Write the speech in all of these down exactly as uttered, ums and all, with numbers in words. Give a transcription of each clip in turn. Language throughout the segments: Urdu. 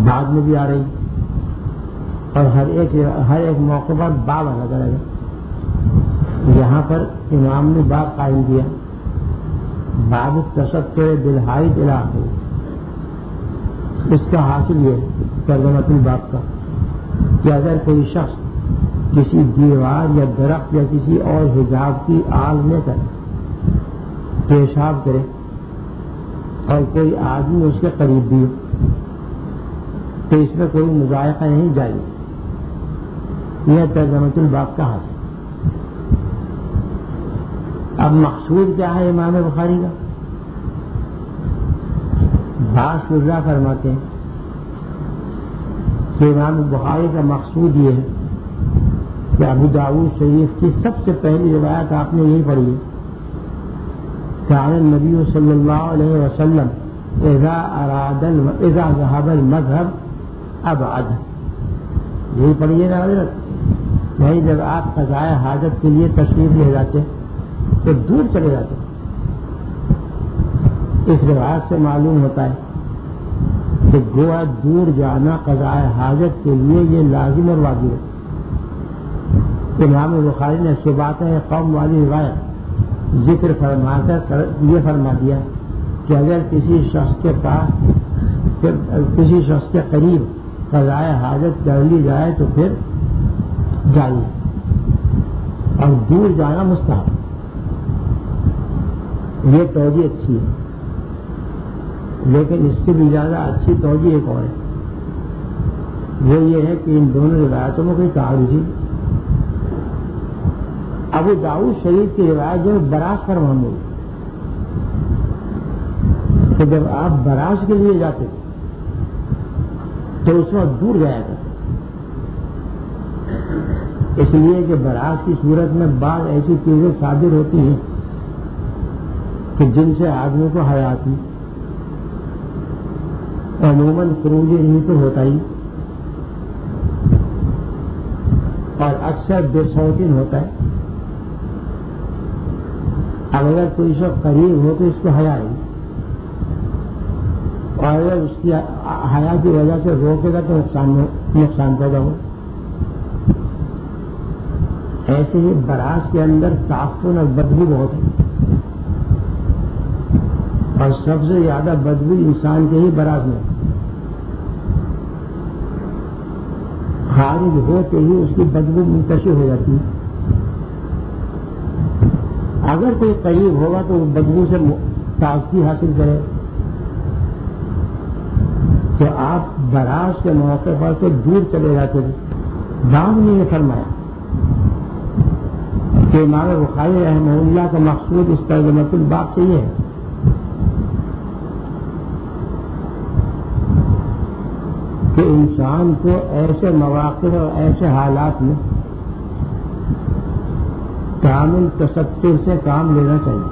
بعد میں بھی آ رہی اور ہر ایک ہر ایک موقع پر باب الگ الگ ہے. یہاں پر امام نے باب قائم کیا باب التستر بالحائط الی آخر. اس کا حاصل یہ ترجمۃ الباب کا کہ اگر کوئی شخص کسی دیوار یا درخت یا کسی اور حجاب کی آڑ میں کر پیشاب کرے اور کوئی آدمی اس کے قریب بھی ہو تو اس میں کوئی مذائقہ نہیں جائے. یہ ترجمۃ الباب کا حاصل. اب مقصود کیا ہے امام بخاری کا؟ بعض شرح فرماتے ہیں کہ امام بخاری کا مقصود یہ ہے کہ ابو داؤد شریف کی سب سے پہلی روایت آپ نے یہی پڑھی ہے كان النبي صلی اللہ علیہ وسلم اذا اراد اذا ذهب المذهب ابعد. یہی پڑھیے نا حضرت. نہیں جب آپ قضاء حاجت کے لیے تشریف لے جاتے تو دور چلے جاتے. اس روایت سے معلوم ہوتا ہے کہ گویا دور جانا قضاء حاجت کے لیے یہ لازم اور واجب ہے. امام بخاری نے صبات قوم والی روایت ذکر فرما کر یہ فرما دیا کہ اگر کسی شخص کے پاس کسی شخص کے قریب قضاء حاجت کر لی جائے تو پھر جائیے اور دور جانا مستحب. یہ توجہ اچھی ہے لیکن اس سے بھی زیادہ اچھی توجہ ایک اور ہے. وہ یہ ہے کہ ان دونوں روایتوں میں کوئی تعارض نہیں. ابو داؤد شریف کی روایت جو براز پر محمود کہ جب آپ براز کے لیے جاتے تو اس وقت دور جایا کرتے اس لیے کہ براز کی صورت میں بعض ایسی چیزیں صادر ہوتی ہیں کہ جن سے آدمی کو حیا آتی. عموماً خروج نہیں تو ہوتا ہی اور اکثر بے صوتین ہوتا ہے. اگر کوئی شخص قریب ہو تو اس کو حیا آئی اور اگر اس کی حیا کی وجہ سے روکے گا تو نقصان نقصان پیدا ہو. ایسے ہی براز کے اندر تعفن اور بدبو بہت ہے اور سب سے زیادہ بدبو انسان کے ہی براز میں خارج ہو کے ہی اس کی بدبو منتشر ہو جاتی ہے. اگر کوئی قریب ہوگا تو وہ بدبو سے تازگی حاصل کرے. تو آپ براز کے موقع پر تو دور چلے جاتے تھے. دام نے یہ فرمایا کہ امام بخاری رحمہ اللہ کا مقصود اس ترجمۃ الباب سے یہ ہے کہ انسان کو ایسے مواقع اور ایسے حالات میں کامل تستر سے کام لینا چاہیے.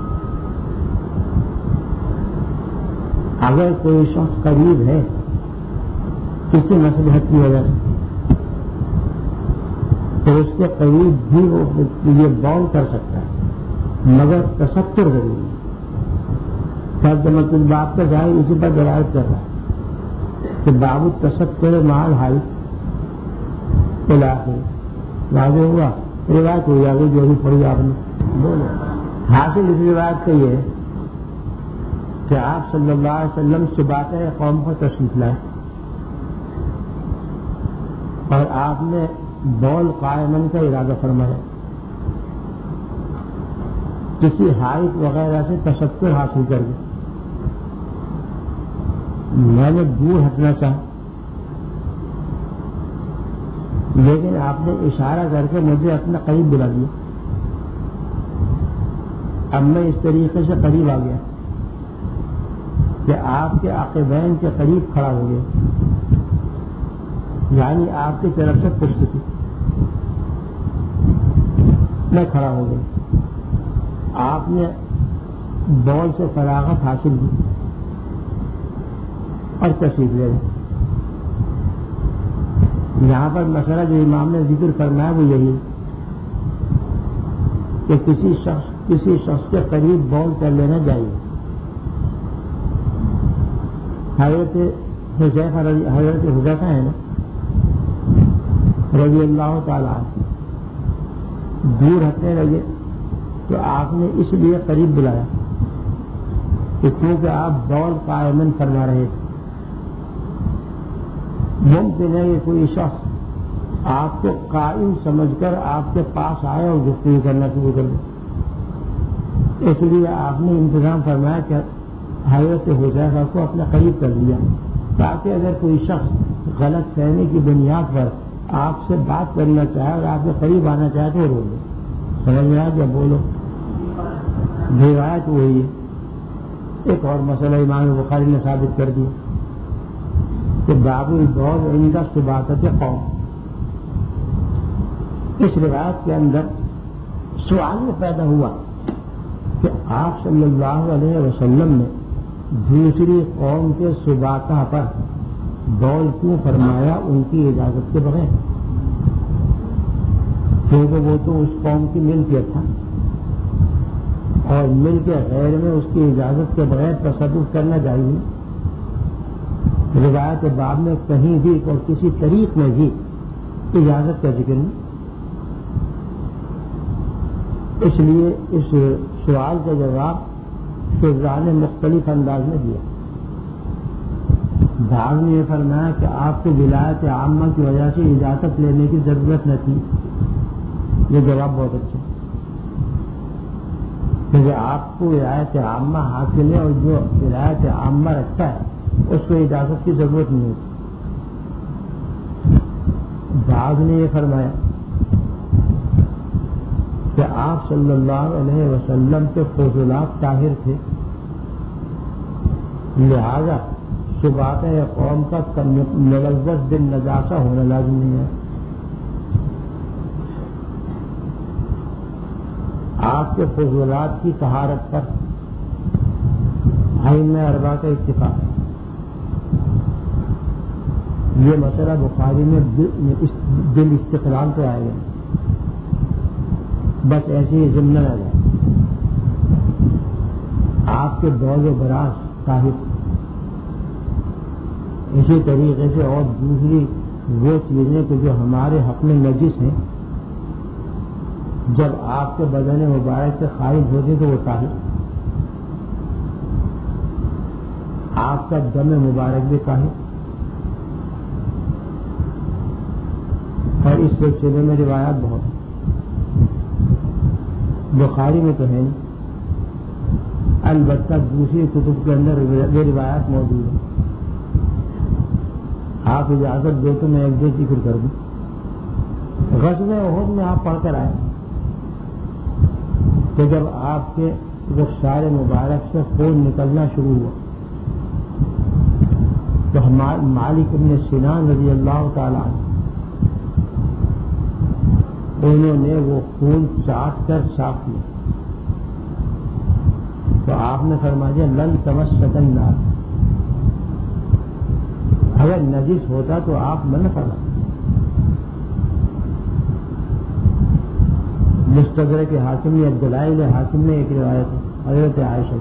اگر کوئی شخص قریب ہے کسی مصلحت کی وجہ سے تو اس کے قریب بھی وہ یہ بول کر سکتا ہے مگر تستر ضروری ہے. ترجمۃ الباب کا ظاہر اسی پر دلالت کر رہا ہے کہ باب التستر مع الحائط الی آخر. واضح ہوا روایت ہوئی آگے جو بھی پڑھی آپ نے بولے. حاصل اس روایت کا یہ ہے کہ آپ صلی اللہ علیہ وسلم صبات قوم کو تشریف لائے اور آپ نے بول قائمن کا ارادہ فرمایا. کسی حائط وغیرہ سے تشکر حاصل کر کے میں نے دور ہٹنا چاہا لیکن آپ نے اشارہ کر کے مجھے اپنا قریب بلا دیا. اب میں اس طریقے سے قریب آ گیا کہ آپ کے عقبین کے قریب کھڑا ہو گیا یعنی آپ کی طرف سے پشت تھی. میں کھڑا ہو گیا. آپ نے بول سے فراغت حاصل کی اور تشریف لے گئے. یہاں پر مسئلہ جو امام نے ذکر کرنا ہے وہ یہی کہ کسی شخص کسی شخص کے قریب بول کر لینا چاہیے. حضرت حذیفہ رضی حضرت حذیفہ ہے نا رضی اللہ تعالیٰ دور ہٹنے لگے تو آپ نے اس لیے قریب بلایا کہ کیونکہ آپ بول قائمن فرما رہے تھے. ممکن ہے کہ کوئی شخص آپ کو قائم سمجھ کر آپ کے پاس آئے اور گفتگو کرنا شروع کر دے، اس لیے آپ نے انتظام فرمایا کہ حضرت حذیفہ کو اپنے قریب کر دیا تاکہ اگر کوئی شخص غلط فہمی کی بنیاد پر آپ سے بات کرنا چاہے اور آپ کے قریب آنا چاہے تو رو لو. سمجھ میں آیا جب بولو روایت وہی ہے. ایک اور مسئلہ امام بخاری نے ثابت کر دیا کہ باب البول عند سباطۃ قوم. اس روایت کے اندر سوال یہ پیدا ہوا کہ آپ صلی اللہ علیہ وسلم نے دوسری قوم کے سباطہ پر بول کیوں فرمایا ان کی اجازت کے بغیر؟ کیونکہ وہ تو اس قوم کی ملکیت تھا اور ملک غیر میں اس کی اجازت کے بغیر تصرف کرنا چاہیے. روایت باب میں کہیں بھی اور کسی طریق میں بھی اجازت کا ذکر نہیں. اس لیے اس سوال کا جواب شعراء نے مختلف انداز میں دیا. بعض نے یہ فرمایا کہ آپ کو ولایت عامہ کی وجہ سے اجازت لینے کی ضرورت نہ تھی. یہ جواب بہت اچھا کیونکہ آپ کو ولایت عامہ حاصل ہے اور جو ولایت عامہ رکھتا ہے اس کو اجازت کی ضرورت نہیں ہوتی. بعض نے یہ فرمایا کہ آپ صلی اللہ علیہ وسلم کے فضولات طاہر تھے، لہذا سباطہ قوم کا ملوث بالنجاسہ ہونا لازم نہیں ہے. آپ کے فضولات کی طہارت پر ائمہ اربعہ کا اتفاق. یہ مسئلہ بخاری میں دل استقلال پہ آئے گا، بس ایسے ہی ضمن نہ جائے. آپ کے بول و براز طاہر، اسی طریقے سے اور دوسری وہ چیزیں کہ جو ہمارے حق میں نجس ہیں جب آپ کے بدن مبارک سے خارج ہوتے تو وہ طاہر. آپ کا دم مبارک بھی طاہر. اور اس سلسلے میں روایات بہت بخاری میں تو ہے نہیں، البتہ دوسری کتب کے اندر یہ روایات موجود ہیں. آپ اجازت دو تو میں ایک دو ذکر کر دوں. غزوہ احد میں آپ پڑھ کر آئے کہ جب آپ کے رخسار مبارک سے خون نکلنا شروع ہوا تو مالک بن سنان رضی اللہ تعالیٰ انہوں نے وہ خون چاٹ کر صاف کیا تو آپ نے فرمایا لن تمسک النار. اگر نجس ہوتا تو آپ منع فرماتے. مستدرک حاکم میں دلائل حاکم میں ایک روایت ہے، حضرت عائشہ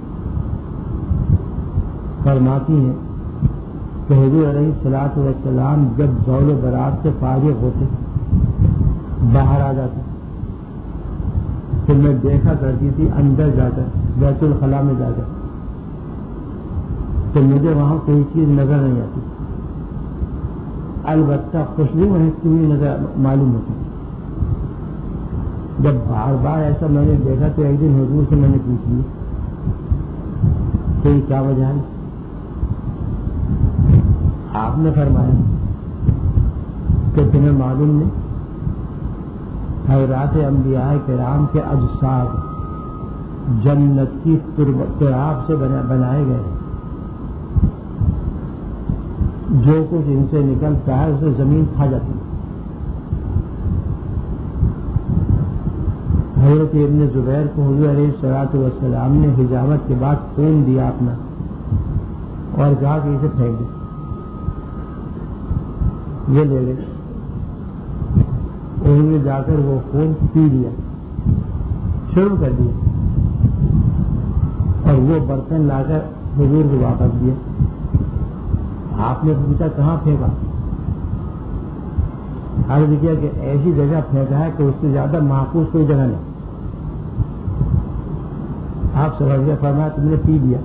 فرماتی ہیں کہ حضور علیہ الصلوۃ والسلام جب بول و برات سے فارغ ہوتے باہر آ جاتے تو میں دیکھا کرتی تھی اندر جا کر بیت الخلاء میں جا کر تو مجھے وہاں کوئی چیز نظر نہیں آتی، البتہ خوشبو مہکتی ہوئی نظر معلوم ہوتی. جب بار بار ایسا میں نے دیکھا تو ایک دن حضور سے میں نے پوچھ لی کہ یہ کیا وجہ ہے؟ آپ نے فرمایا کہ تمہیں معلوم نہیں حضرات انبیاء کرام کے اجساد جنت کی تراب سے بنائے گئے ہیں، جو کچھ ان سے نکلتا ہے اسے زمین کھا جاتی ہے. حضرت ابن زبیر کو حضور علیہ الصلوۃ والسلام نے حجامت کے بعد خون دیا اپنا اور کہا کہ اسے پھینک دے. یہ لے لے. انہوں نے جا کر وہ خون پی لیا، شروع کر دیا اور وہ برتن لا کر حضور کو واپس دیا. آپ نے پوچھا کہاں پھینکا؟ عرض کیا کہ ایسی جگہ پھینکا ہے کہ اس سے زیادہ محفوظ کوئی جگہ نہیں. آپ سمجھ گئے، فرمایا تم نے پی لیا؟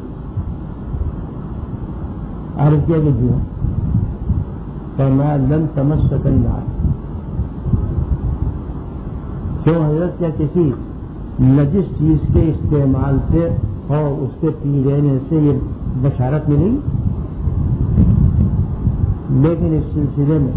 عرض کیا کہ جی. فرمایا لن تمسک النار. کیوں حضرت؟ کیا کسی نجس چیز کے استعمال سے اور اس کے پی لینے سے یہ بشارت ملے گی؟ لیکن اس سلسلے میں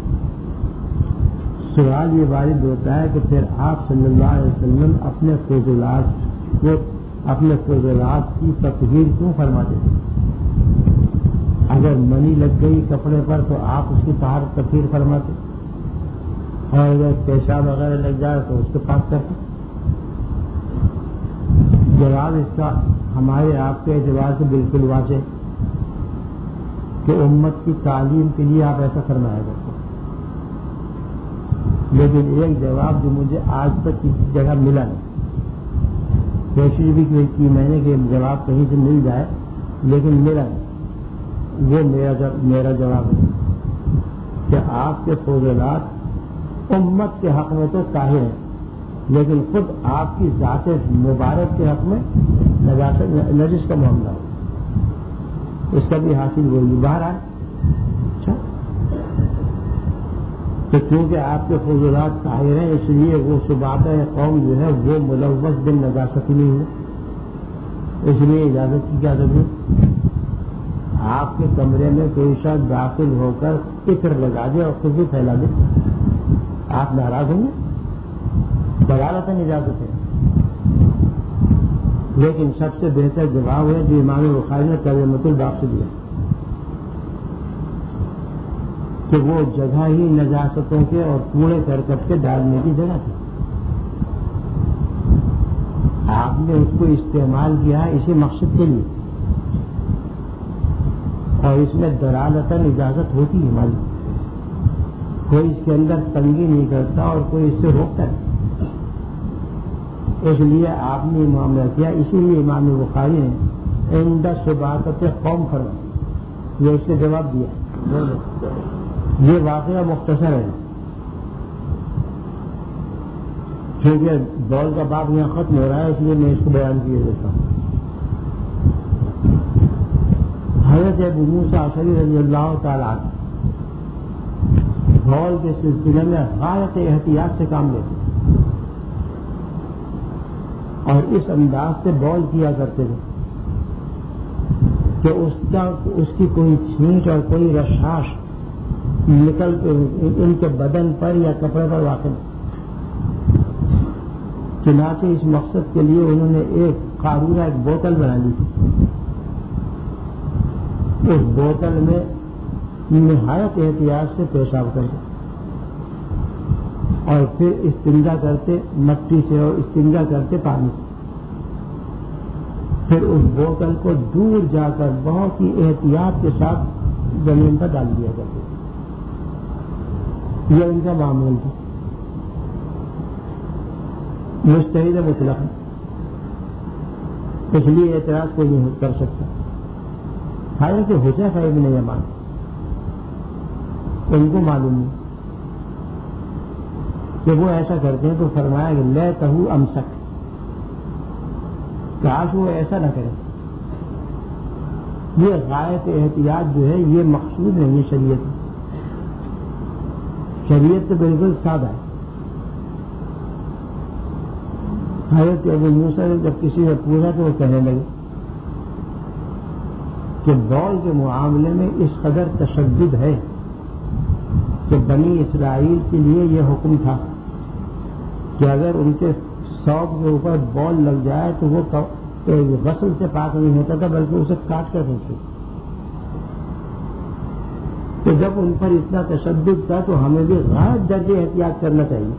سوال یہ وارد ہوتا ہے کہ پھر آپ صلی اللہ علیہ وسلم اپنے فضولات کو اپنے فضولات کی تطہیر کیوں فرماتے تھے؟ اگر منی لگ گئی کپڑے پر تو آپ اس کی طہارت تطہیر فرماتے، اور اگر پیشاب وغیرہ لگ جائے تو اس کو پاک کرتے. جواب اس کا ہمارے آپ کے اعتبار سے بالکل واضح کہ امت کی تعلیم کے لیے آپ ایسا فرمایا کرتے. لیکن ایک جواب جو مجھے آج تک کسی جگہ ملا نہیں، کوشش بھی کی میں نے کہ جواب کہیں سے مل جائے لیکن ملا نہیں. وہ میرا میرا جواب ہے کہ آپ کے فضولات امت کے حق میں تو طاہر ہیں، لیکن خود آپ کی ذات مبارک کے حق میں نجس کا معاملہ ہو، اس کا بھی حاصل وہی باہر آئے. اچھا، تو کیونکہ آپ کے فضولات طاہر ہیں اس لیے وہ صبات قوم جو ہے وہ ملوث بن نجاست نہیں ہے. اس لیے اجازت کی کیا ضرورت؟ آپ کے کمرے میں کوئی شخص داخل ہو کر فکر لگا دے اور خوشبو پھیلا دے، آپ ناراض ہوں گے؟ بغالت اجازت ہے. لیکن سب سے بہتر جواب ہے جو امام بخاری نے ترجمۃ الباب سے دیا کہ وہ جگہ ہی نجاستوں کے اور کوڑے کرکٹ کے ڈالنے کی جگہ تھی. آپ نے اس کو استعمال کیا ہے اسی مقصد کے لیے، اور اس میں دلالتاً اجازت ہوتی ہے ہماری. کوئی اس کے اندر تنگی نہیں کرتا اور کوئی اس سے روکتا نہیں. اس لیے آپ نے معاملہ کیا. اسی لیے امام بخاری نے عند صباقت قوم فرمایا، یہ اس سے جواب دیا. یہ واقعہ مختصر ہے کیونکہ بول کا باب یہاں ختم ہو رہا ہے، اس لیے میں اس کو بیان کیے دیتا ہوں. حضرت ابو موسیٰ اشعری رضی اللہ تعالیٰ عنہ بول کے سلسلے میں غایت احتیاط سے کام لیتے اور اس انداز سے بول کیا کرتے تھے کہ اس کا اس کی کوئی چھینٹ اور کوئی رشاش نکل ان کے بدن پر یا کپڑے پر واقع نہیں. چنانچہ اس مقصد کے لیے انہوں نے ایک قارورہ ایک بوتل بنا لی تھی. اس بوتل میں نہایت احتیاط سے پیشاب کرتے اور پھر استنجا کرتے مٹی سے اور استنجا کرتے پانی سے. پھر اس بوتل کو دور جا کر بہت ہی احتیاط کے ساتھ زمین پر ڈال دیا کرتے. یہ ان کا معمول تھا. مجتہد مطلق، اس لیے اعتراض کوئی نہیں کر سکتا. حالانکہ حذیفہ ابن یمان ان کو معلوم نہیں کہ وہ ایسا کرتے ہیں، تو فرمایا کہ لیتہ امسک، کاش وہ ایسا نہ کرے. یہ غایت احتیاط جو ہے یہ مقصود نہیں ہے شریعت میں. شریعت تو بالکل سادہ ہے. حضرت ابو موسیٰ نے جب کسی نے پوچھا تو وہ کہنے لگے کہ بول کے معاملے میں اس قدر تشدد ہے کہ بنی اسرائیل کے لیے یہ حکم تھا کہ اگر ان کے سوگ کے اوپر بال لگ جائے تو وہ غسل سے پاک نہیں ہوتا تھا بلکہ اسے کاٹ کر پھینکتے. تو جب ان پر اتنا تشدد تھا تو ہمیں بھی غائب درجے احتیاط کرنا چاہیے.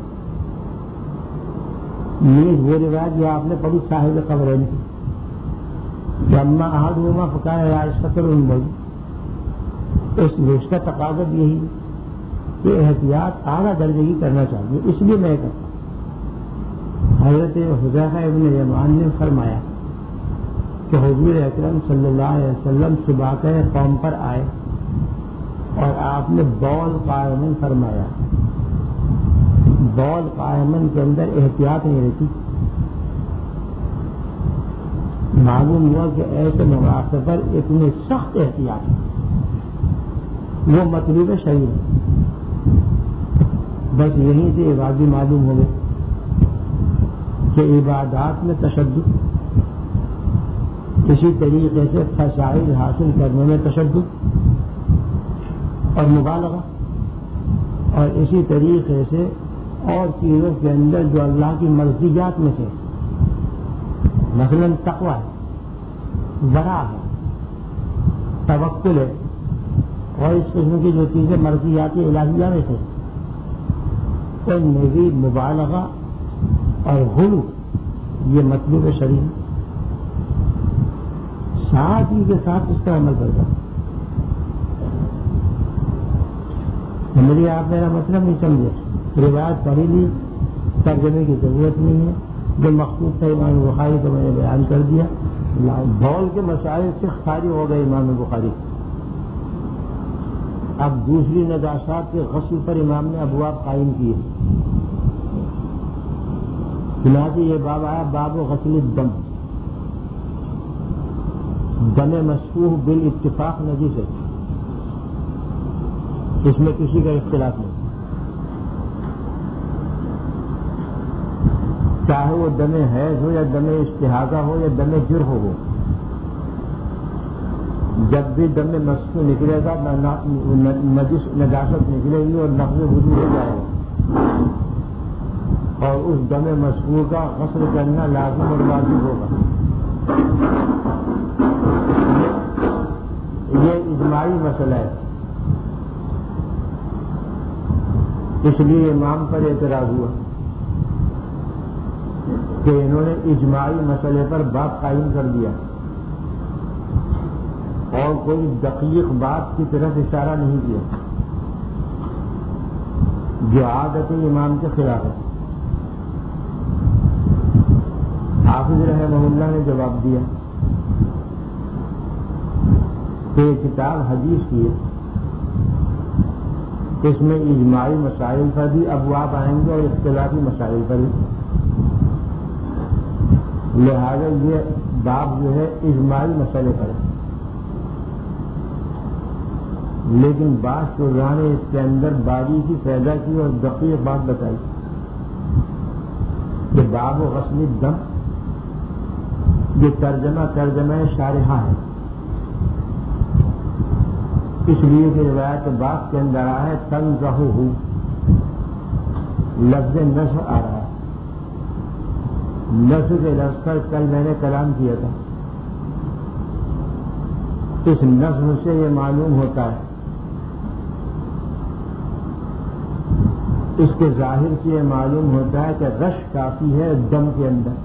نیز وہ روایت جو آپ نے پڑھی صاحب قبرین کی کہ اما احدہما فکان لا یستتر الموت، اس اس کا تقاضا یہی کہ احتیاط اعلیٰ درجے کی کرنا چاہیے. اس لیے میں کہتا ہوں حضرت حذیفہ ابن یمان نے فرمایا کہ حضور اکرم صلی اللہ علیہ وسلم صباقہ قوم پر آئے اور آپ نے بول قائمن فرمایا. بول قائمن کے اندر احتیاط نہیں رہتی. معلوم ہوا کہ ایسے مواقع پر اتنے سخت احتیاط وہ مطلوب شرعی ہے. بس یہیں سے یہ واضح معلوم ہو گئے کہ عبادات میں تشدد، اسی طریقے سے فضائل حاصل کرنے میں تشدد اور مبالغہ، اور اسی طریقے سے اور چیزوں کے اندر جو اللہ کی مرضیات میں سے مثلاً تقوی ہے، ورع ہے، توکل ہے، اور اس قسم کی جو چیزیں مرضیات الہیہ میں سے ان میں بھی مبالغہ اور غلو یہ مطلوب شرعی. ساتھ ہی کے ساتھ اس پر عمل کرتا. میری آپ میرا مطلب نہیں سمجھے. روایت پڑھی لی، ترجمے کی ضرورت نہیں ہے. جو مخصوص تھا امام بخاری کو میں نے بیان کر دیا. بول کے مسائل سے خالی ہو گئے امام بخاری. اب دوسری نجاسات کے غسل پر امام نے ابواب قائم کیے. چنانچہ یہ باب آیا باب غسل الدم. دم مسفوح بالاتفاق نجس ہے، اس میں کسی کا اختلاف نہیں، چاہے وہ دم حیض ہو یا دم استحاضہ ہو یا دم جرح ہو. جب بھی دم مسفوح نکلے گا نجس نجاست نکلے گی اور نقض وضو ہو جائے گا، اور اس دم مسفوح کا غسل کرنا لازم اور واجب ہوگا. یہ اجماعی مسئلہ ہے. اس لیے امام پر اعتراض ہوا کہ انہوں نے اجماعی مسئلے پر بات قائم کر دیا اور کوئی دقیق بات کی طرف اشارہ نہیں کیا، جو عادت امام کے خلاف ہے. حافظ رحمہ اللہ نے جواب دیا کہ یہ کتاب حدیث کی ہے، اس میں اجماعی مسائل پر بھی ابواب آئیں گے اور اختلافی مسائل پر بھی. لہذا یہ باب جو ہے اجماعی مسئلے پر ہے. لیکن بعض شعراء نے اس کے اندر باریکی پیدا کی اور دقیق بات بتائی کہ باب و غسل الدم یہ ترجمہ ترجمہ شارحہ ہے. اس لیے کہ روایت بات کے اندر آیا ہے تنزہہ، لفظ نزہ آ رہا ہے. نزہ کے لفظ پر کل میں نے کلام کیا تھا. اس نزہ سے یہ معلوم ہوتا ہے، اس کے ظاہر سے یہ معلوم ہوتا ہے کہ رش کافی ہے دم کے اندر،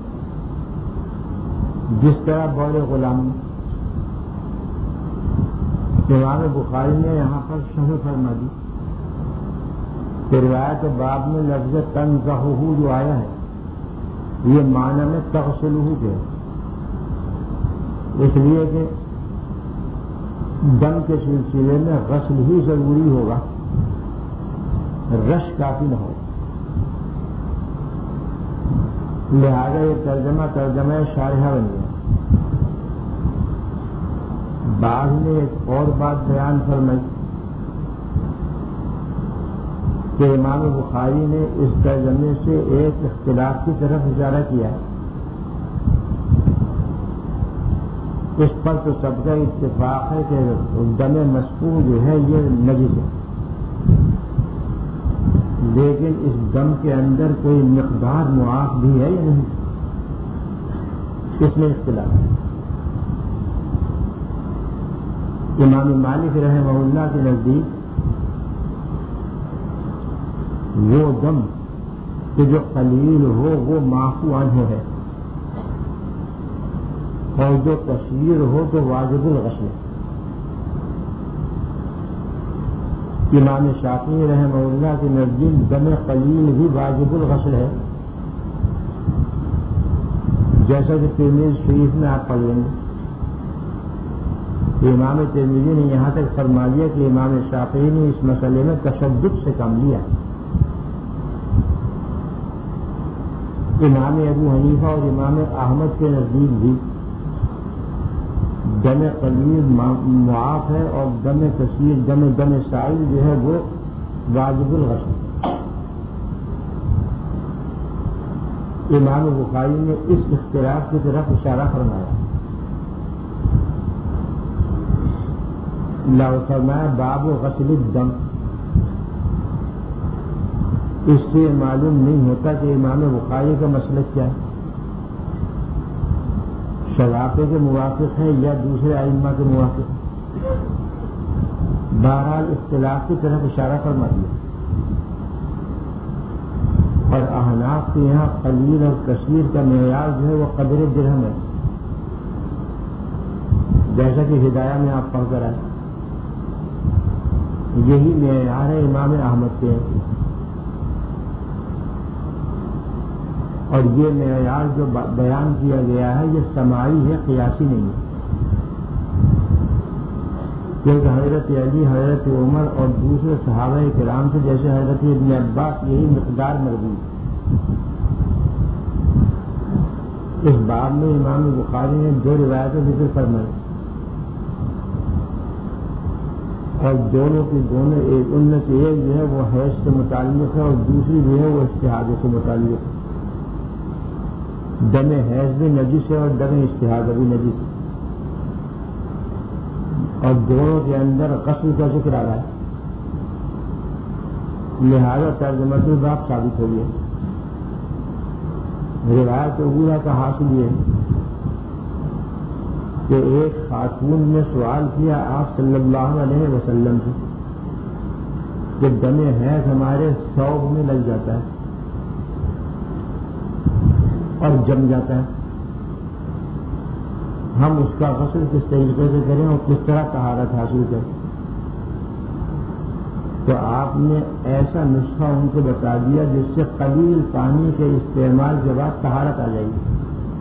جس طرح بول غلام. امام بخاری نے یہاں پر شرح فرما دی کہ روایت باب میں لفظ تنزہہ جو آیا ہے یہ معنی میں تغسلہ کے، اس لیے کہ دم کے سلسلے میں غسل ہی ضروری ہوگا، رش کافی نہ ہو. لہذا یہ ترجمہ ترجمہ شارحہ بن گیا. بعض نے ایک اور بات بیان فرمائی کہ امام بخاری نے اس ترجمے سے ایک اختلاف کی طرف اشارہ کیا ہے. اس پر تو سب کا اتفاق ہے کہ دم مسفوح جو ہے یہ نجس ہے، لیکن اس دم کے اندر کوئی مقدار معاف بھی ہے یا نہیں، اس میں اختلاف ہے. امام مالک رحمہ اللہ کے نزدیک وہ دم کہ جو قلیل ہو وہ معفو عنہ ہے، اور جو کثیر ہو تو واجب الغسل. امام شافعی رحمہ اللہ کے نزدیک دم قلیل بھی واجب الغسل ہے، جیسا کہ ترمذی شریف میں آپ پڑھ لیں گے امام ترمذی نے یہاں تک فرما دیا کہ امام شافعی نے اس مسئلے میں تشدد سے کام لیا. امام ابو حنیفہ اور امام احمد کے نزدیک بھی دم قلیل معاف ہے اور دم کثیر دم دم سائل جو ہے وہ واجب الغسل. امام بخاری نے اس اختلاف کی طرف اشارہ فرمایا. لا فرمایا باب غسل الدم. اس سے معلوم نہیں ہوتا کہ امام بخاری کا مسلک کیا ہے، شرافے کے موافق ہے یا دوسرے ائمہ کے موافق ہے. بہرحال اختلاف کی طرف اشارہ فرما دیا. اور احناف کے یہاں قلیل اور کثیر کا معیار جو ہے وہ قدر درہم ہے، جیسا کہ ہدایہ میں آپ پڑھ کر آئے. یہی معیار ہے امام احمد کے، اور یہ معیار جو بیان کیا گیا ہے یہ سماعی ہے، قیاسی نہیں ہے. کیونکہ حضرت علی، حضرت عمر اور دوسرے صحابہ کرام سے جیسے حضرت ابن عباس یہی مقدار مروی. اس باب میں امام بخاری نے دو روایتیں ذکر فرمائی اور دونوں کی دونوں ایک ان میں سے ایک جو ہے وہ حیض سے متعلق ہے اور دوسری جو ہے وہ استحاضہ سے متعلق ہے. دم حیض بھی نجس ہے اور دم استحاضہ بھی نجس ہے، اور دونوں کے اندر غسل کا ذکر آ رہا ہے. لہذا ترجمۃ الباب ثابت ہو گیا. روایت اولیاء کا حاصل یہ ہے کہ ایک خاتون نے سوال کیا آپ صلی اللہ علیہ وسلم سے کہ دم حیض ہمارے ثوب میں لگ جاتا ہے اور جم جاتا ہے، ہم اس کا غسل کس طریقے سے کریں اور کس طرح طہارت حاصل کریں. تو آپ نے ایسا نسخہ ان کو بتا دیا جس سے قلیل پانی کے استعمال کے بعد طہارت آ جائے گی.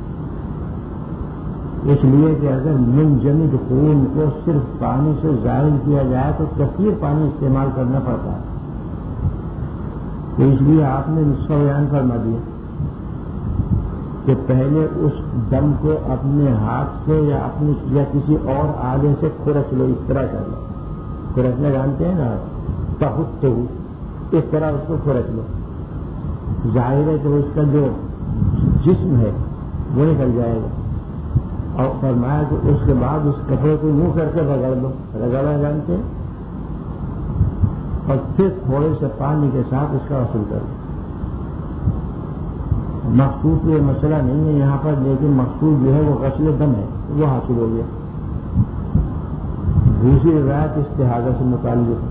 اس لیے کہ اگر منجمد خون کو صرف پانی سے ظاہر کیا جائے تو کثیر پانی استعمال کرنا پڑتا ہے. تو اس لیے آپ نے نسخہ بیان فرما دیا کہ پہلے اس دم کو اپنے ہاتھ سے یا اپنی یا کسی اور آلے سے کھرچ لو. اس طرح کر لو، کھرچنا جانتے ہیں نا، تحت ہو، اس طرح اس کو کھرچ لو. ظاہر ہے کہ اس کا جو جسم ہے وہ نکل جائے گا. اور فرمایا کہ اس کے بعد اس کپڑے کو یوں کر کے رگڑ لو، رگڑنا جانتے ہیں، اور پھر تھوڑے سے پانی کے ساتھ اس کا غسل کر لو. مقصود یہ مسئلہ نہیں ہے یہاں پر، لیکن مقصود جو ہے وہ غسل دم ہے، وہ حاصل ہو گیا. دوسری روایت استحاضہ سے متعلق ہے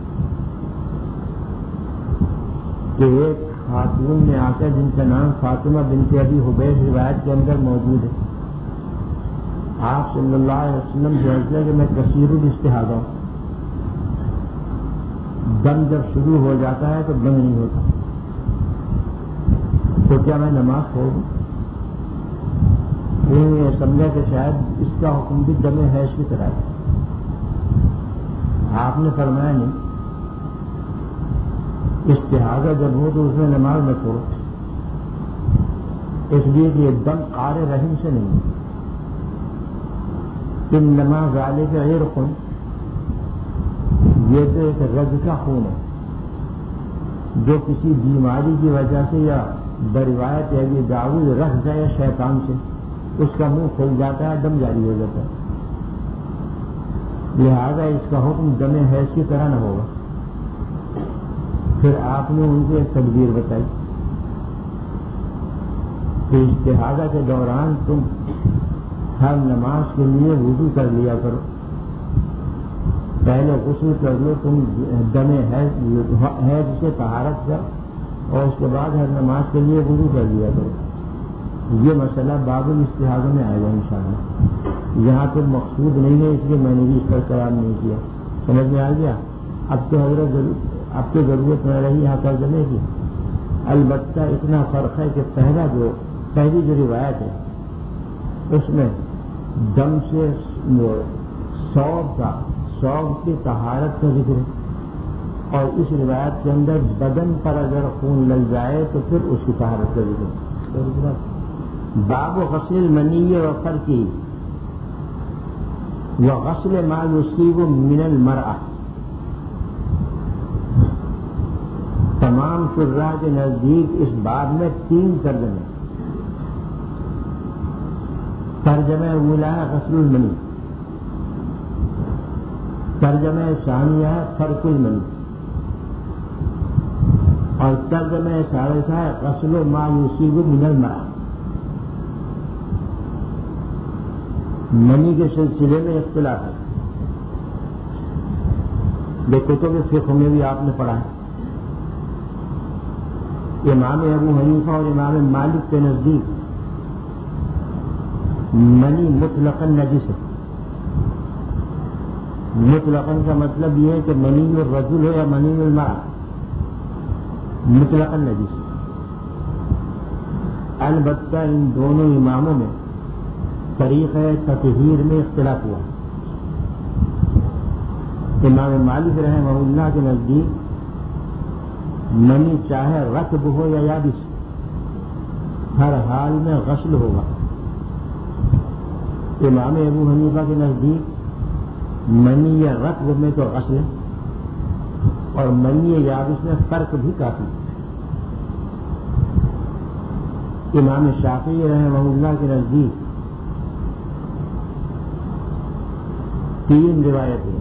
کہ ایک خاتون نے آ کر جن کا نام فاطمہ بنت ابی حبیش روایت کے اندر موجود ہے، آپ صلی اللہ علیہ وسلم سے عرض کیا کہ میں کثیر الاستحاضہ ہوں، دم جب شروع ہو جاتا ہے تو دم نہیں ہوتا، تو کیا میں نماز چھوڑ دوں؟ انہوں نے سمجھا کہ شاید اس کا حکم بھی دم حیض کی طرح ہے. آپ نے فرمایا نہیں، استحاضہ جب ہو تو اس میں نماز نہ چھوڑو، اس لیے کہ یہ دم قار رحم سے نہیں ہے. ان نماز والے کا غیر خون، یہ تو ایک رگ کا خون ہے جو کسی بیماری کی وجہ سے یا بروایت ابی داؤد رکھ جائے شیطان سے اس کا منہ کھل جاتا ہے، دم جاری ہو جاتا ہے. لہذا اس کا حکم دم حیض کی طرح نہ ہوگا. پھر آپ نے ان کو ایک تدبیر بتائی کہ استحاضہ کے دوران تم ہر نماز کے لیے وضو کر لیا کرو، پہلے غسل کر لو تم دم حیض سے طہارت کر، اور اس کے بعد ہر نماز کے لیے وضو کر لیا کرو. یہ مسئلہ باب الاستحاضہ میں آئے گا انشاءاللہ. یہاں تو مقصود نہیں ہے اس لیے میں نے بھی اس پر قرار نہیں کیا. سمجھ میں آ گیا؟ اب تو حضرت اب تو ضرورت نہ رہی یہاں ترجمے کی. البتہ اتنا فرق ہے کہ پہلا جو پہلی جو روایت ہے اس میں دم سے ثوب کا ثوب کی طہارت کا ذکر ہے، اور اس روایت کے اندر بدن پر اگر خون لگ جائے تو پھر اس کی طہارت کا ذکر ہے۔ باب غسل المنی و فرقی و غسل ما یصیب من المرأة۔ تمام شراح کے نزدیک اس باب میں تین ترجمے۔ ترجمہ اولا ہے غسل المنی، ترجمہ ثانیہ ہے فرق المنی، اور ترجمہ ثالثہ ہے غسل ما یصیب من المرأة۔ منی کے سلسلے میں اختلاف ہے، یہ کتب فقہ میں بھی آپ نے پڑھا ہے۔ امام ابو حنیفہ اور امام مالک کے نزدیک منی مطلقاً نجس ہے۔ مطلقاً کا مطلب یہ ہے کہ منی الرجل ہو یا منی المرأة، مطلقاً نجس ہے۔ البتہ ان دونوں اماموں میں طریقہ تطہیر میں اختلاف ہوا۔ امام مالک رحمہ اللہ کے نزدیک منی چاہے رطب ہو یا یابس ہر حال میں غسل ہوگا۔ امام ابو حنیفہ کے نزدیک منی یا رطب میں تو غسل ہے، اور منی یا یابس میں فرق بھی کافی ہے۔ امام شافعی رحمہ اللہ کے نزدیک تین روایتیں،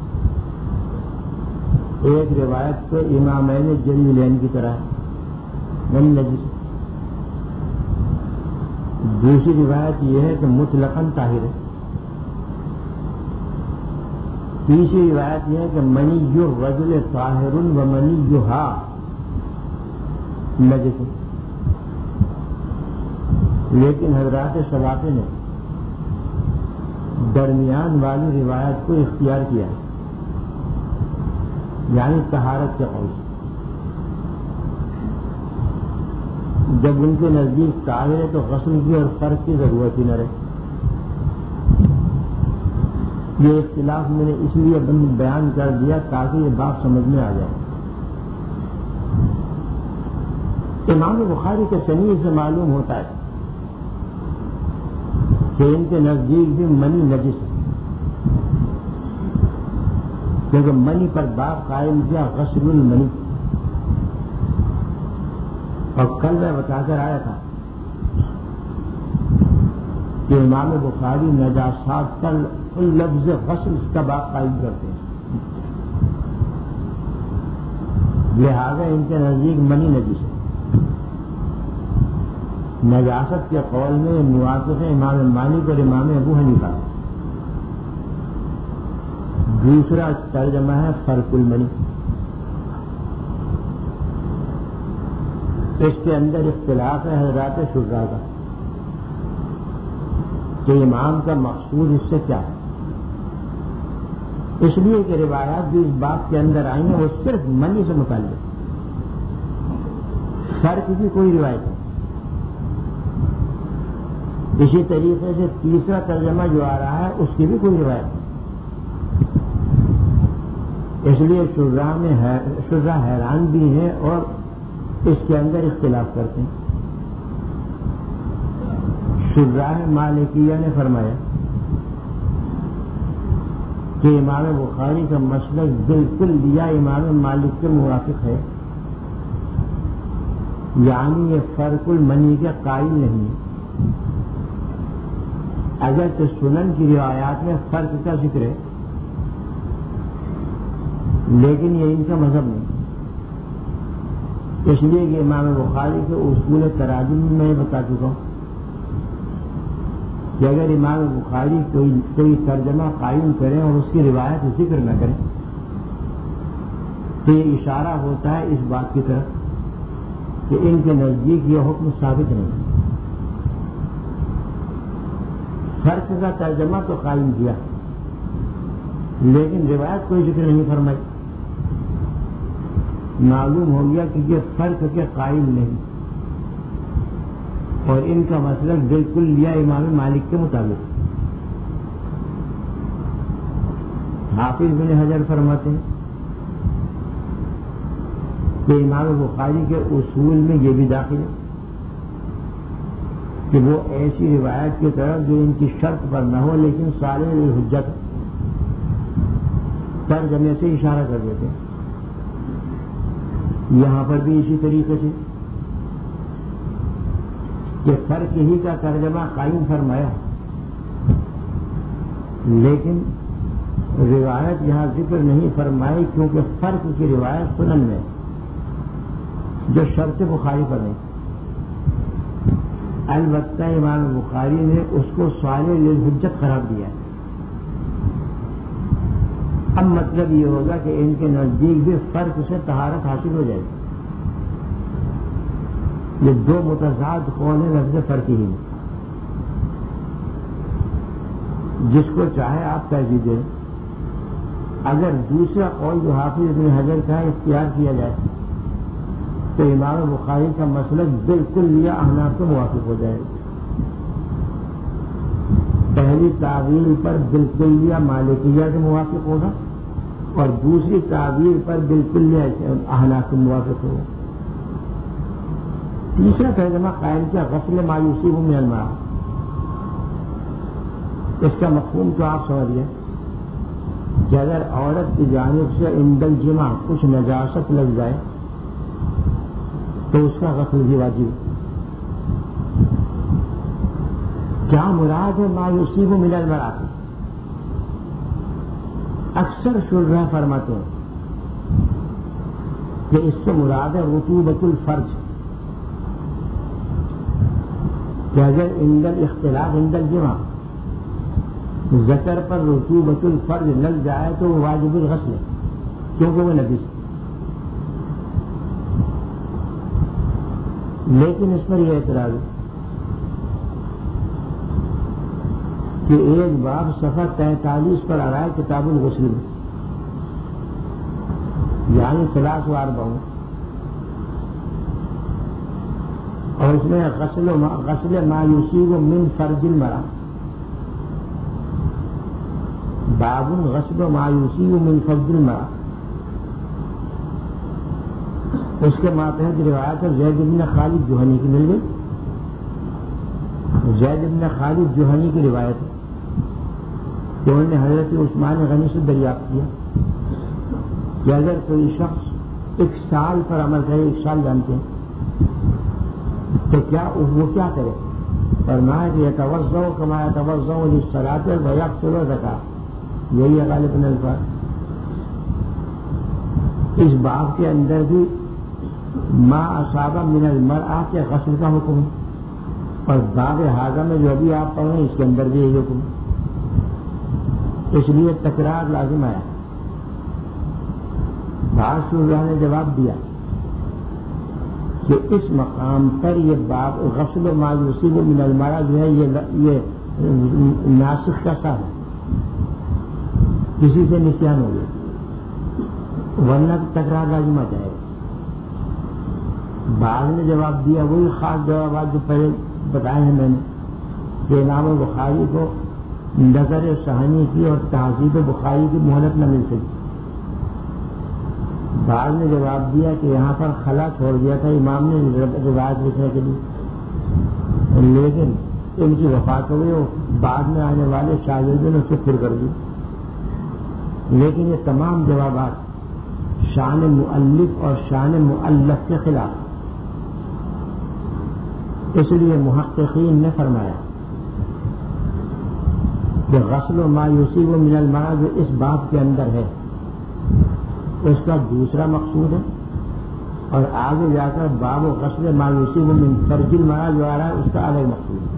ایک روایت تو امامین جلیلین کی طرح من نجس، دوسری روایت یہ ہے کہ مطلقاً طاہر ہے، تیسری روایت یہ ہے کہ منی الرجل طاہر و منیہا نجس ہے۔ لیکن حضرات شوافی نے درمیان والی روایت کو اختیار کیا، یعنی طہارت کے قول۔ جب ان کے نزدیک طاہر ہے تو غسل کی اور فرق کی ضرورت ہی نہ رہے۔ یہ اختلاف میں نے اس لیے بیان کر دیا تاکہ یہ بات سمجھ میں آ جائے۔ امام بخاری کے صحیح سے معلوم ہوتا ہے کہ ان کے نزدیک بھی منی نجس ہے، کیونکہ منی پر باب قائم کیا غسل المنی، اور کل میں بتا کر آیا تھا کہ امام بخاری نجاسات پر لفظ غسل کا باب قائم کرتے ہیں، لہذا ان کے نزدیک منی نجس ہے۔ نجاست کے قول میں موافق ہے امام مالک اور امام ابو حنیفہ۔ دوسرا ترجمہ ہے فرق المنی، اس کے اندر اختلاف ہے حضرات شراح کا کہ امام کا مقصود اس سے کیا ہے، اس لیے کہ روایات جو اس بات کے اندر آئی ہیں وہ صرف منی سے متعلق، فرق کی کوئی روایت نہیں۔ اسی طریقے سے تیسرا ترجمہ جو آ رہا ہے اس کی بھی کوئی روایت نہیں، اس لیے شراح میں شراح حیران بھی ہیں اور اس کے اندر اختلاف کرتے ہیں۔ شراح مالکیہ نے فرمایا کہ امام بخاری کا مسلک بالکل لیا امام مالک کے موافق ہے، یعنی یہ فرق المنی کے قائل نہیں ہے۔ اگر کہ سنن کی روایات میں فرق کا ذکر ہے لیکن یہ ان کا مذہب نہیں، اس لیے کہ امام بخاری کے اصول تراجم میں بتا چکا ہوں کہ اگر امام بخاری کوئی کوئی ترجمہ قائم کریں اور اس کی روایت ذکر نہ کریں تو یہ اشارہ ہوتا ہے اس بات کی طرف کہ ان کے نزدیک یہ حکم ثابت نہیں۔ فرق کا ترجمہ تو قائم کیا لیکن روایت کوئی ذکر نہیں فرمائی، معلوم ہو گیا کہ یہ فرق کے قائل نہیں، اور ان کا مسلک بالکل لیا امام مالک کے مطابق۔ حافظ بن حجر فرماتے ہیں کہ امام بخاری کے اصول میں یہ بھی داخل ہے کہ وہ ایسی روایت کی طرف جو ان کی شرط پر نہ ہو لیکن صالح الحجت ترجمے سے اشارہ کر دیتے ہیں. یہاں پر بھی اسی طریقے سے کہ فرق ہی کا ترجمہ قائم فرمایا لیکن روایت یہاں ذکر نہیں فرمائی کیونکہ فرق کی روایت سنن میں جو شرط بخاری پر نہیں. البتہ امام بخاری نے اس کو صالح للحجت قرار دیا ہے. اب مطلب یہ ہوگا کہ ان کے نزدیک بھی فرق سے طہارت حاصل ہو جائے گی. یہ دو متضاد قول ہیں لفظ فرق ہی میں. جس کو چاہے آپ ترجیح دیں. اگر دوسرا قول جو حافظ ابن حجر کا اختیار کیا جائے تو امام بخاری کا مسلک بالکل یا احناف سے موافق ہو جائے گا. پہلی تعویل پر بالکل یا مالکیہ سے موافق ہوگا اور دوسری تعویل پر بالکل یا احناف سے موافق ہوگا. تیسرا ترجمہ قائم کیا غسل ما یصیب من الماء. اس کا مفہوم تو آپ سمجھ لیں کہ اگر عورت کی جانب سے عند الجماع کچھ نجاست لگ جائے تو اس کا غسل بھی واجب. کیا مراد ہے ما یصیب من الماء؟ اکثر شرح فرماتے ہیں کہ اس سے مراد ہے رطوبۃ الفرج. کہ اگر عند الاختلاط عند الجماع ذکر پر رطوبۃ الفرج لگ جائے تو وہ واجب الغسل ہے کیونکہ وہ نجس. لیکن اس پر یہ اعتراض ہے کہ ایک باب صفحہ تینتالیس پر آ رہا ہے کتاب الغسل میں یعنی ثلاث و اربعون اور اس میں غسل غسل ما یصیب من فرج المرأة باب غسل ما یصیب من فرج المرأة. اس کے ماتحت روایت زید بن خالد جوہنی کی مل گئی. زید بن خالد جوہنی کی روایت ہے کہ انہوں نے حضرت عثمان غنی سے دریافت کیا کہ اگر کوئی شخص ایک سال پر عمل کرے, ایک سال جانتے ہیں, تو کیا وہ کیا کرے؟ فرمایا کہ یتوضأ کما یتوضأ للصلاة ویغسل الزکاة. یہی ہے غالباً الفاظ. اس باب کے اندر بھی ما اصاب من المرأة کے غسل کا حکم ہے اور باب حاضہ میں جو ابھی آپ پڑھ رہے ہیں اس کے اندر بھی یہی حکم ہے. اس لیے تکرار لازم آیا. بعض شرح نے جواب دیا کہ اس مقام پر یہ باب غسل ما یصیب من المرأة جو ہے یہ یہ ناسخ کا سا ہے, کسی سے نسیان ہو گیا ورنہ تکرار لازم آ جائے. بعض نے جواب دیا وہی خاص جوابات جو پہلے بتائے ہیں میں نے کہ امام بخاری کو نظر ثانی کی اور تہذیب بخاری کی مہلت نہ مل سکی. بعض نے جواب دیا کہ یہاں پر خلا چھوڑ دیا تھا امام نے روایت لکھنے کے لیے, لیکن ان کی وفات ہو گئی اور بعد میں آنے والے شاگردوں نے اسے پر کر دی. لیکن یہ تمام جوابات شان مؤلف اور شان مؤلف کے خلاف. اس لیے محققین نے فرمایا کہ غسل ما یصیب من الماء جو اس باب کے اندر ہے اس کا دوسرا مقصود ہے اور آگے جا کر باب غسل ما یصیب من فرج المرأة جو آ رہا ہے اس کا الگ مقصود ہے.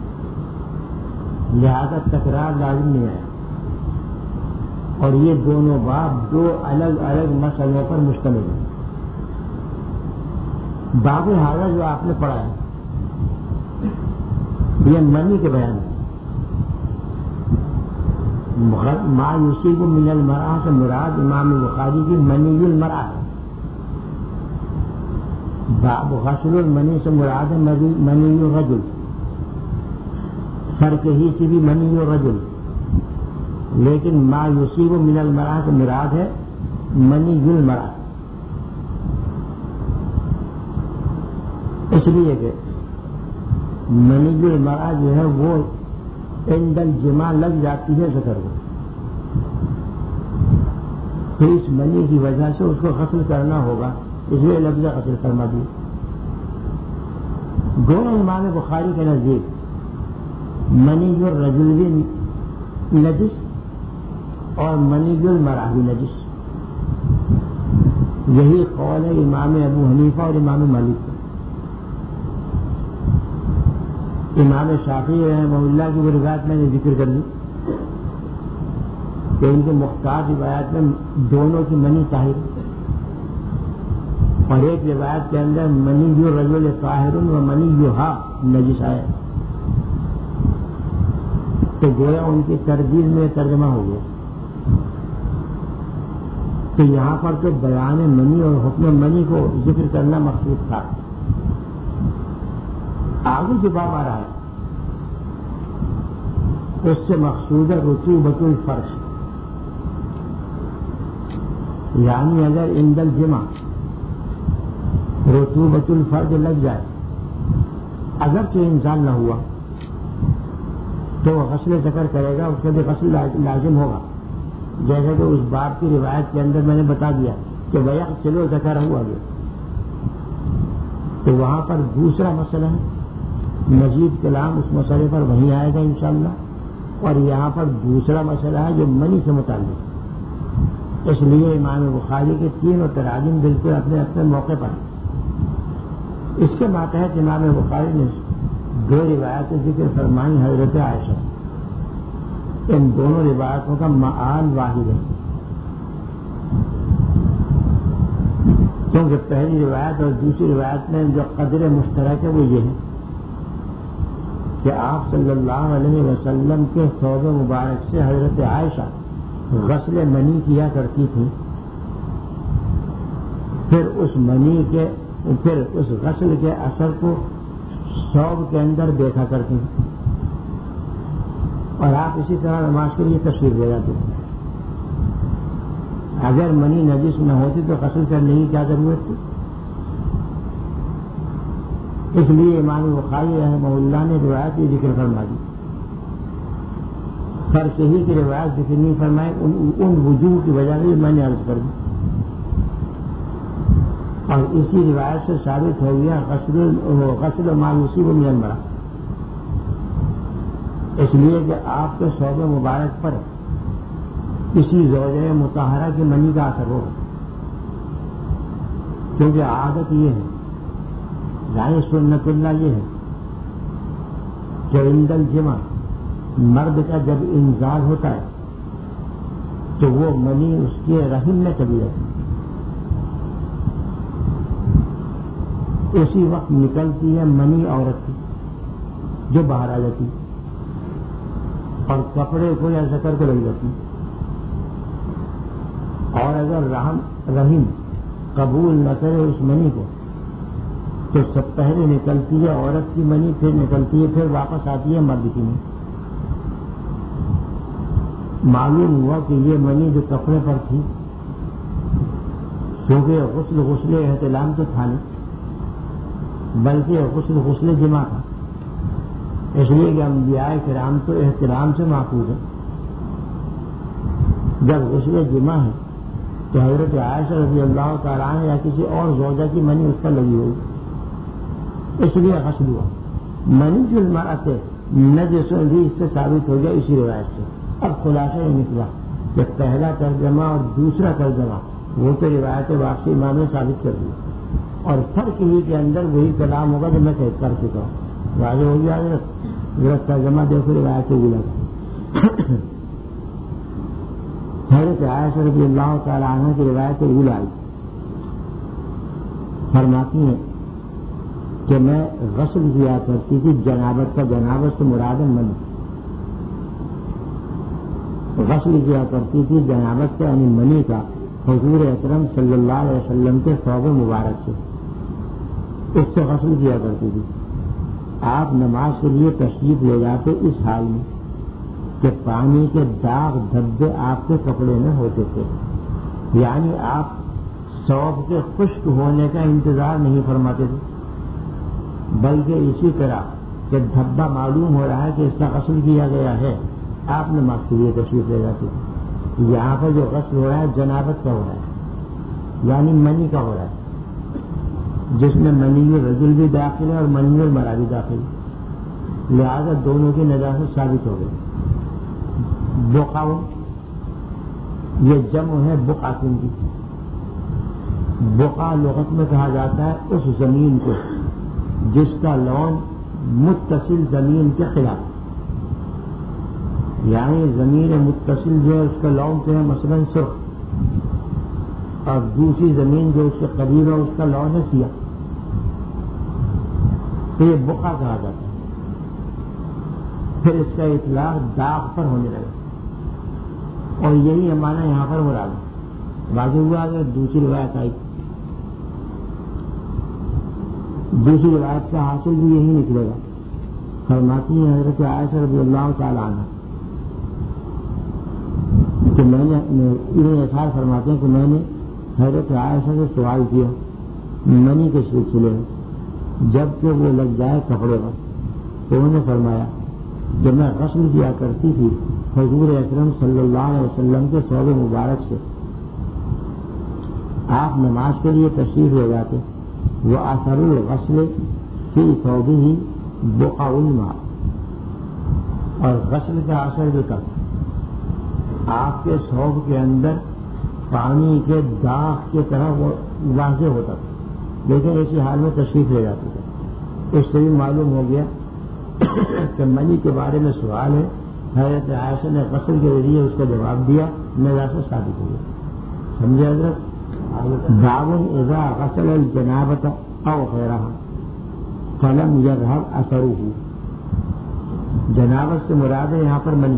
لہذا تکرار لازم نہیں آیا اور یہ دونوں باب دو الگ الگ مسئلوں پر مشتمل ہیں. باب حاضہ جو آپ نے پڑھا ہے یہ منی کے بیان ہے. ما یصیب من المرأة سے مراد امام بخاری کی منی المرأة ہے. باب غسل المنی سے مراد ہے منی الرجل. فرق ہی سے بھی منی الرجل لیکن ما یصیب من المرأة سے مراد ہے منی المرأة، اس لیے کہ منی المرأة جو ہے وہ عند الجماع لگ جاتی ہے ذکر کو، تو اس منی کی وجہ سے اس کو غسل کرنا ہوگا، اس لیے لفظ غسل فرما دی۔ دونوں امام بخاری کے نزدیک منی الرجل بھی نجس اور منی المرأة بھی نجس، یہی قول ہے امام ابو حنیفہ اور امام مالک۔ امام شافعی رحمہ اللہ کی وہ روایت میں نے ذکر کر دی کہ ان کے مختار روایت میں دونوں کی منی طاہر، اور ایک روایت کے اندر منی الرجل طاہر و منیھا نجس آیا، تو گویا ان کی تردید میں ترجمہ ہو گیا۔ تو یہاں پر تو بیان منی اور حکم منی کو ذکر کرنا مقصود تھا۔ آگے جو باب آ رہا ہے اس سے مقصود ہے رطوبۃ الفرش، یعنی اگر عند الجماع رطوبۃ الفرج لگ جائے، اگرچہ انسان نہ ہوا تو وہ غسل ذکر کرے گا، اس کے بھی غسل لازم ہوگا، جیسے کہ اس باب کی روایت کے اندر میں نے بتا دیا کہ وَيَغْسِلُ ذَكَرَهُ آگے، تو وہاں پر دوسرا مسئلہ ہے، مزید کلام اس مسئلے پر وہیں آئے گا انشاءاللہ، اور یہاں پر دوسرا مسئلہ ہے جو منی سے متعلق، اس لیے امام بخاری کے تینوں تراجم بالکل اپنے اپنے موقع پر۔ اس کے ماتحت امام بخاری نے دو روایتیں ذکر فرمائی حضرت عائشہ، ان دونوں روایتوں کا معان واحد ہے، کیونکہ پہلی روایت اور دوسری روایت میں جو قدر مشترک ہے وہ یہ ہے کہ آپ صلی اللہ علیہ وسلم کے ثوب مبارک سے حضرت عائشہ غسل منی کیا کرتی تھی، پھر اس منی کے پھر اس غسل کے اثر کو ثوب کے اندر دیکھا کرتی تھی، اور آپ اسی طرح نماز کے لیے تشریف لے جاتے تھے۔ اگر منی نجس نہ ہوتی تو غسل کرنے کی کیا ضرورت تھی؟ اس لیے امام بخاری رحمہ اللہ نے روایت کی ذکر فرما دی، فرض ہی کی روایت ذکر نہیں فرمائے، ان, ان وجوہ کی وجہ سے میں نے عرض کر دی، اور اسی روایت سے ثابت ہو گیا غسل غسل ما یصیب من المرأة، اس لیے کہ آپ کے ثوب مبارک پر کسی زوجہ مطہرہ کی منی کا اثر ہوگا، کیونکہ عادت یہ ہے، یعنی سنت اللہ یہ ہے کہ عند الجماع مرد کا جب انزال ہوتا ہے تو وہ منی اس کے رحم میں چلی جاتی ہے، اسی وقت نکلتی ہے منی عورت کی جو باہر آ جاتی اور کپڑے کو یا ذکر کو لگ جاتی، اور اگر رحم رحم قبول نہ کرے اس منی کو تو سب پہلے نکلتی ہے عورت کی منی، پھر نکلتی ہے، پھر واپس آتی ہے مرد کی منی۔ معلوم ہوا کہ یہ منی جو کپڑے پر تھی، کیونکہ غسل غسل احتلام تو تھا نہیں، بلکہ غسل غسل جماع تھا، اس لیے کہ انبیاء کرام تو احترام سے محفوظ ہے۔ جب غسل جماع ہے تو حضرت عائشہ رضی اللہ تعالیٰ عنہ یا کسی اور زوجہ کی منی اس پر لگی ہوئی، اس لیے غسل ہوا۔ منی جو المرأة نجس بھی اس سے ثابت ہو گیا اسی روایت سے۔ اب خلاصہ یہ نکلا کہ پہلا ترجمہ اور دوسرا ترجمہ وہ تو روایت واپسی امام نے ثابت کر دی، اور فرق ہی کے اندر وہی کلام ہوگا جو میں کر چکا ہوں، واضح ہو گیا حضرت ترجمہ دیکھو روایت سے بلا حضرت عائشہ رضی اللہ تعالیٰ عنہ کی روایت اولی آئی، فرماتی ہیں کہ میں غسل کیا کرتی تھی جنابت کا، جنابت سے مراد من غسل کیا کرتی تھی جنابت کا یعنی منی کا، حضور اکرم صلی اللہ علیہ وسلم کے ثوب مبارک سے، اس سے غسل کیا کرتی تھی۔ آپ نماز کے لیے تشریف لے جاتے اس حال میں کہ پانی کے داغ دھبے آپ کے کپڑے میں ہوتے تھے، یعنی آپ ثوب کے خشک ہونے کا انتظار نہیں فرماتے تھے، بلکہ اسی طرح کہ دھبا معلوم ہو رہا ہے کہ اس کا غسل کیا گیا ہے، آپ نماز کے لیے تشریف لے جاتے تھے۔ یہاں پر جو غسل ہو رہا ہے جنابت کا ہو رہا ہے، یعنی منی کا ہو رہا ہے، جس میں منی الرجل بھی داخل ہے اور منی المرأة بھی داخل ہے، لہذا دونوں کی نجاست ثابت ہو گئی۔ بقع یہ جمع ہے بقعۃ کی۔ بقع لغت میں کہا جاتا ہے اس زمین کو جس کا لون متصل زمین کے خلاف، یعنی زمین متصل جو ہے اس کا لون جو ہے مثلاً سرخ، اور دوسری زمین جو اس کے قریب ہے اس کا لون ہے سیاہ، تو یہ بقع کہا جاتا ہے۔ پھر اس کا اطلاق داغ پر ہونے لگا، اور یہی ہمارا یہاں پر مراد ہے۔ واضح ہوا کہ دوسری روایت آئی، دوسری روایت کا حاصل بھی یہی نکلے گا۔ فرماتی ہیں حضرت عائشہ رضی اللہ تعالی عنہ کہ میں نے انہیں اظہار فرماتے ہیں کہ میں نے حضرت عائشہ سے سوال کیا منی کے سلسلے میں، جب کہ وہ لگ جائے کپڑے پر، تو انہوں نے فرمایا جب میں غسل کیا کرتی تھی حضور اکرم صلی اللہ علیہ وسلم کے ثوب مبارک سے، آپ نماز کے لیے تشریف لے جاتے، وہ اثر الغسل فی ثوبہ بقع الماء، اور غسل کا اثر بھی کرتا، آپ کے ثوب کے اندر پانی کے داغ کی طرح وہ واضح ہوتا تھا، لیکن اسی حال میں تشریف لے جاتے تھے۔ اس سے بھی معلوم ہو گیا کہ منی کے بارے میں سوال ہے، حضرت عائشہ نے غسل کے ذریعے اس کا جواب دیا، نجاست ثابت ہو گیا۔ سمجھے حضرت؟ باب اذا غسل الجنابۃ او غیرہا فلم یذہب اثرہ، جنابت سے مراد ہے یہاں پر منی،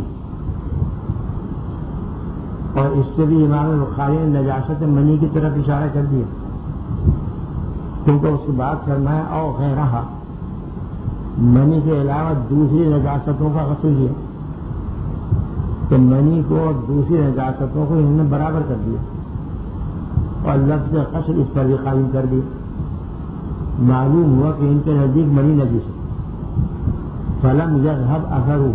اور اس سے بھی امام بخاری نے نجاست منی کی طرف اشارہ کر دیا، کیونکہ اس کے بعد فرمایا او غیرہا، منی کے علاوہ دوسری نجاستوں کا غسل کیا، تو منی کو اور دوسری نجاستوں کو انہوں نے برابر کر دیا، اور لفظ غسل اس پر بھی قائم کر دیا۔ معلوم ہوا کہ ان کے نزدیک منی نجس ہے، فلم یذہب اثرہ،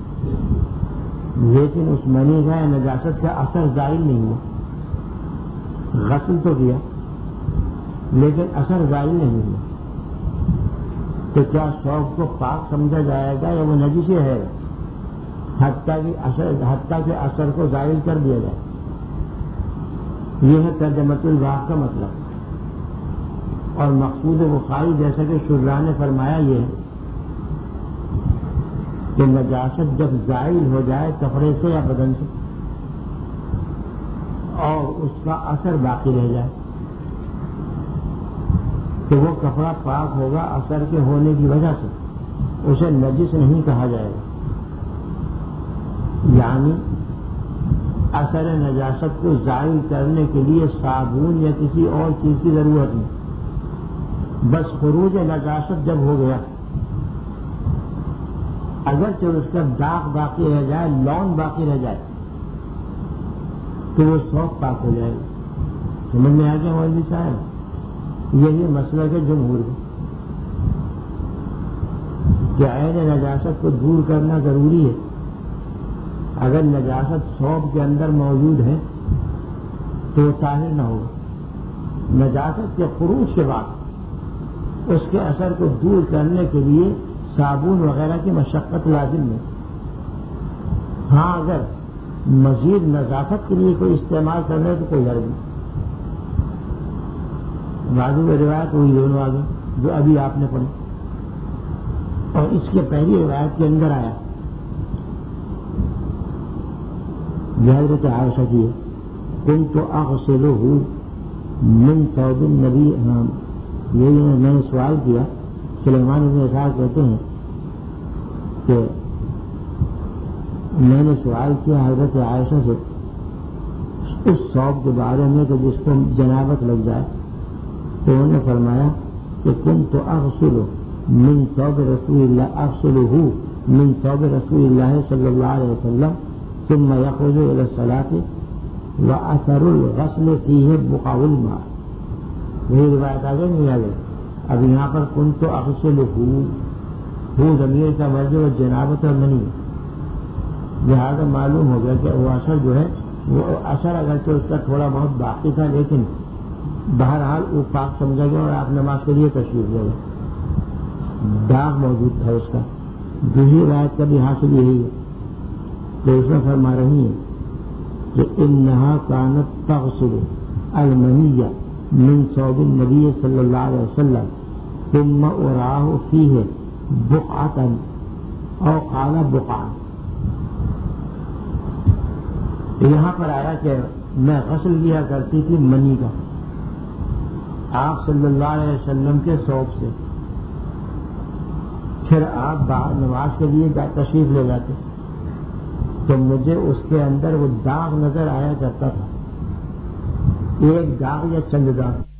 لیکن اس منی کا نجاست کا اثر ظاہر نہیں ہوا، غسل تو کیا لیکن اثر ظاہر نہیں ہوا، تو کیا ثوب کو پاک سمجھا جائے گا یا وہ نجس ہے، حتیٰ کہ اثر حتیٰ کہ اثر کو ظاہر کر دیا جائے؟ یہ ہے ترجمۃ الباب کا مطلب، اور مقصود بخاری جیسا کہ شراح نے فرمایا یہ ہے کہ نجاست جب ظاہر ہو جائے کپڑے سے یا بدن سے اور اس کا اثر باقی رہ جائے تو وہ کپڑا پاک ہوگا اثر کے ہونے کی وجہ سے، اسے نجس نہیں کہا جائے گا، یعنی اثر نجاست کو ظاہر کرنے کے لیے صابن یا کسی اور چیز کی ضرورت نہیں، بس خروج نجاست جب ہو گیا، اگرچہ اس کا داغ باقی رہ جائے، لون باقی رہ جائے، تو وہ ثوب پاک ہو جائے گا۔ سمجھ میں آ گیا مولوی صاحب؟ یہی مسئلہ کے جمہور ہے کہ عین نجاست کو دور کرنا ضروری ہے، اگر نجاست ثوب کے اندر موجود ہے تو وہ طاہر نہ ہوگا، نجاست کے خروج کے بعد اس کے اثر کو دور کرنے کے لیے صابن وغیرہ کی مشقت لازم ہے۔ ہاں اگر مزید نظافت کے لیے کوئی استعمال کرنا ہے تو کوئی حرج نہیں۔ بازو میں روایت وہی دونوں آگے جو ابھی آپ نے پڑھی، اور اس کے پہلی روایت کے اندر آیا حضرت عائشہ کی ہے، كنت اغسله من ثوب النبی، ہاں یہی میں نے سوال کیا، سلیمان بن اسحاق کہتے ہیں کہ میں نے سوال کیا حضرت عائشہ سے اس ثوب کے بارے میں کہ جس کو جنابت لگ جائے، تو انہوں نے فرمایا کہ كنت اغسله من ثوب رسول اللہ اغسله من ثوب رسول اللہ صلی اللہ علیہ وسلم ثم يخرج الى الصلاة واثر الغسل فيه بقع الماء. وہی روایت آگے نہیں آگے. اب یہاں پر كنت اغسلہ ہو ضمیر کا مرجع و جنابت اور منی، لہذا معلوم ہو گیا کہ وہ اثر جو ہے وہ اثر اگرچہ اس کا تھوڑا بہت باقی تھا لیکن بہرحال وہ پاک سمجھا گیا اور آپ نماز کے لیے تشریف لے گئے. داغ موجود تھا اس کا. دوسری روایت کا بھی حاصل یہی ہے کہ اس میں فرما رہی ہے کہ انہا کانت تغسل المنیہ من ثوب النبی صلی اللہ علیہ وسلم ثم اراہ فیہ بقعتا او قال بقعا. یہاں پر آیا کہ میں غسل کیا کرتی تھی منی کا آپ صلی اللہ علیہ وسلم کے ثوب سے، پھر آپ باہر نماز کے لیے تشریف لے جاتے تو مجھے اس کے اندر وہ داغ نظر آیا کرتا تھا، ایک داغ یا چند داغ.